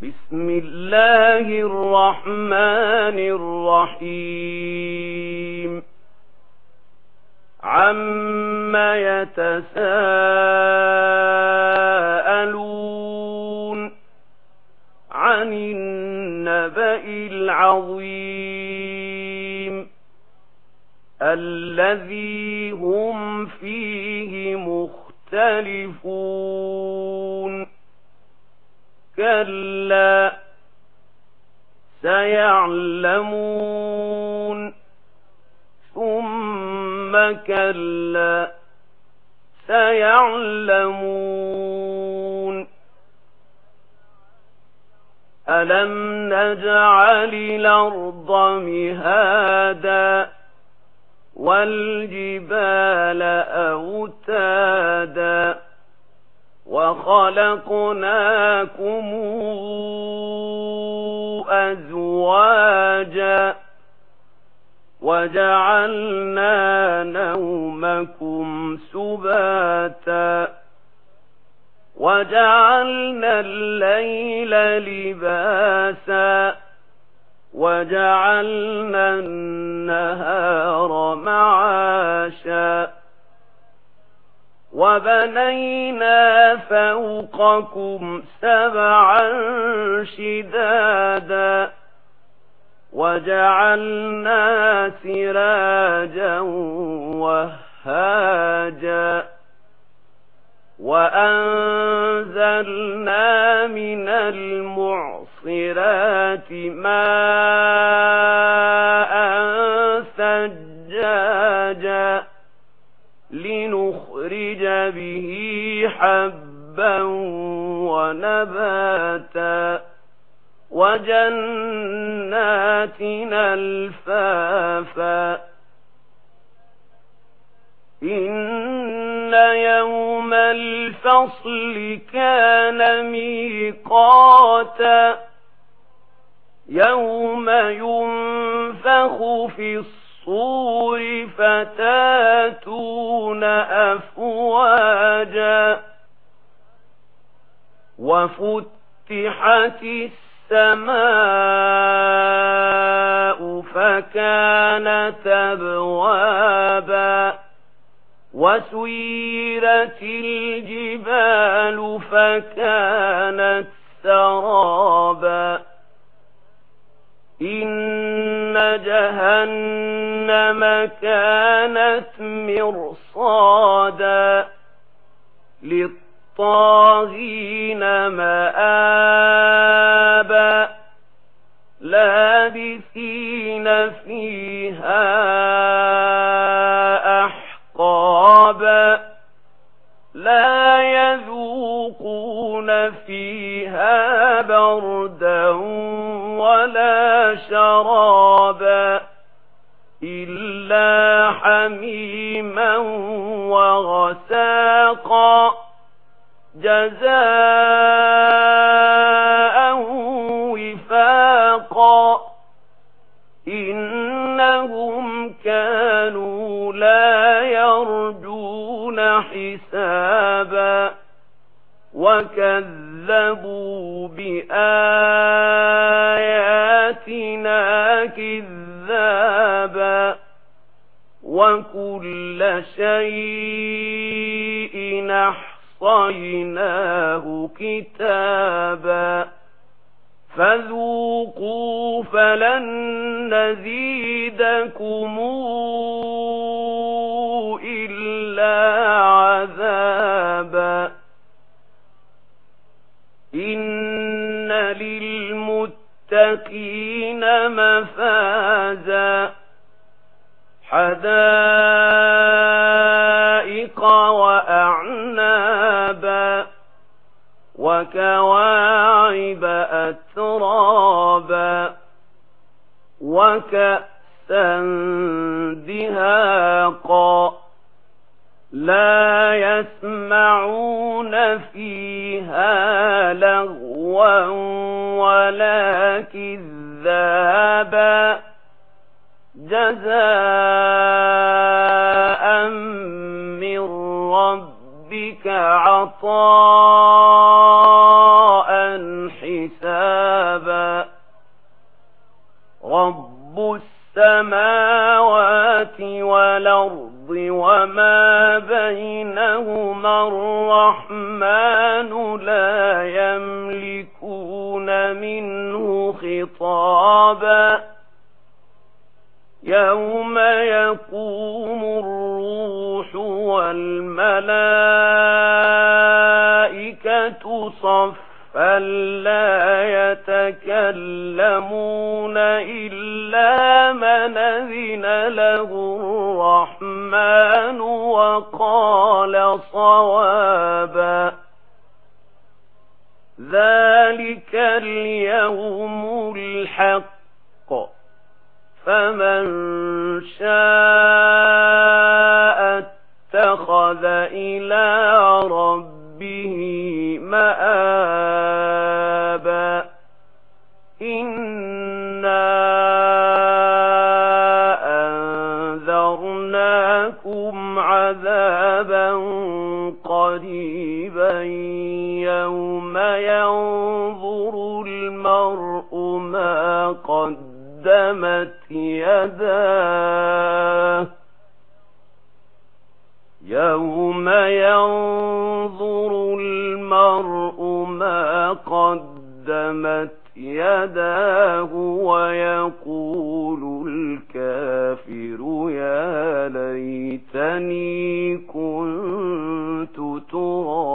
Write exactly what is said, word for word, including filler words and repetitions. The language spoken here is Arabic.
بسم الله الرحمن الرحيم عَمَّ يتساءلون عن النبأ العظيم الذي هم فيه مختلفون كلا سيعلمون ثم كلا سيعلمون ألم نجعل الأرض مهادا والجبال أوتادا وخلقناكم أزواجا وجعلنا نومكم سباتا وجعلنا الليل لباسا وجعلنا النهار معاشا وبنينا فوقكم سبعا شدادا وجعلنا سراجا وهاجا وأنزلنا من المعصرات ماء ثجاجا لنخرج به حبا ونباتا وجنات ألفافا إن يوم الفصل كان ميقاتا يوم ينفخ في الصور فتاتون أفواجا وفتحت السماء فكانت أبوابا وسيرت الجبال فكانت سرابا إن جهنم كانت مرصادا للطاغين مآبا لابثين فيها أحقابا لا يذوقون فيها بردا ولا شرابا إلا حميما وغساقا جزاء وفاقا إنهم كانوا لا يرجون حسابا وكذبوا بآياتنا كذابا وكل شيء أحصيناه كتابا فذوقوا فلن نزيدكم إلا عذابا إن للمتقين مفازا حدائق وأعنابا وكواعب أترابا وكأسا دهاقا لا يسمعون فيها لغوا ولا كذابا جزاء من ربك عطاء حسابا والملائكة صفا لا يتكلمون إلا من أذن له الرحمن وقال صوابا. ذلك اليوم الحق، فمن شاء اتخذ إلى ربه مآبا. إنا أنذرناكم عذابا قريبا يوم ينظر المرء ما قدمت يداه يوم ينظر المرء ما قدمت يداه ويقول الكافر يا ليتني كنت ترابا.